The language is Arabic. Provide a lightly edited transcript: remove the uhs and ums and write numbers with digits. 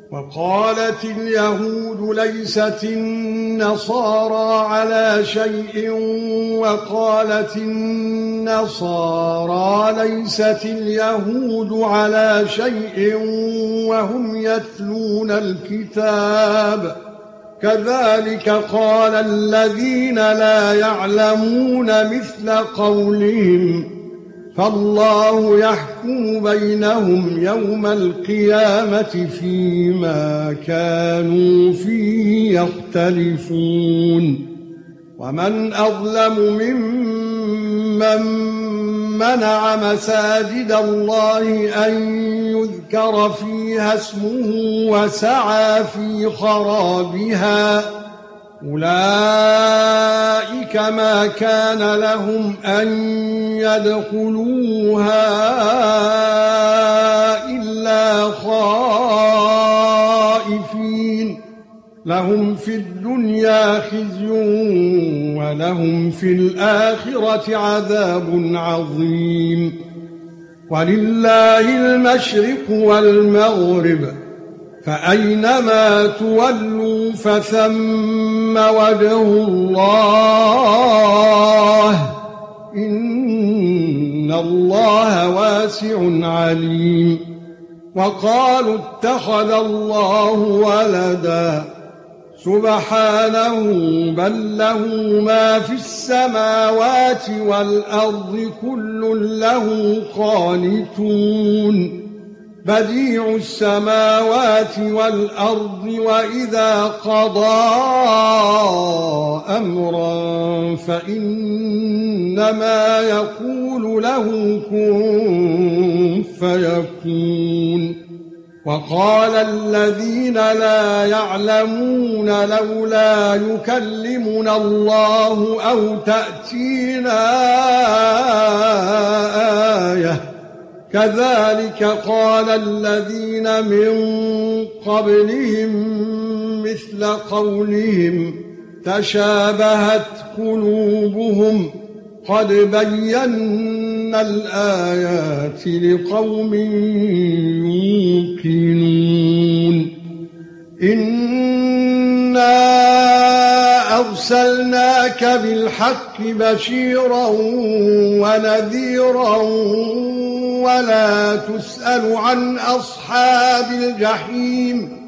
وقالت اليهود ليست النصارى على شيء وقالت النصارى ليست اليهود على شيء وهم يتلون الكتاب كذلك قال الذين لا يعلمون مثل قولهم فالله يحكم بينهم يوم القيامة فيما كانوا فيه يختلفون ومن أظلم ممن منع مساجد الله أن يذكر فيها اسمه وسعى في خرابها أولئك ما كان لهم أن يدخلوها إلا خائفين لهم في الدنيا خزي ولهم في الآخرة عذاب عظيم ولله المشرق والمغرب فأينما تولوا فثم وجه الله إن الله واسع عليم وقالوا اتخذ الله ولدا سبحانه بل له ما في السماوات والأرض كل له قانتون بديع السماوات والأرض وإذا قضى أمرا فإنما يقول له كن فيكون وقال الذين لا يعلمون لولا يكلمنا الله أو تأتينا آية كذلك قال الذين من قبلهم مثل قولهم تشابهت قلوبهم قد بينا الآيات لقوم يوقنون إنا أرسلناك بالحق بشيرا ونذيرا ولا تسأل عن أصحاب الجحيم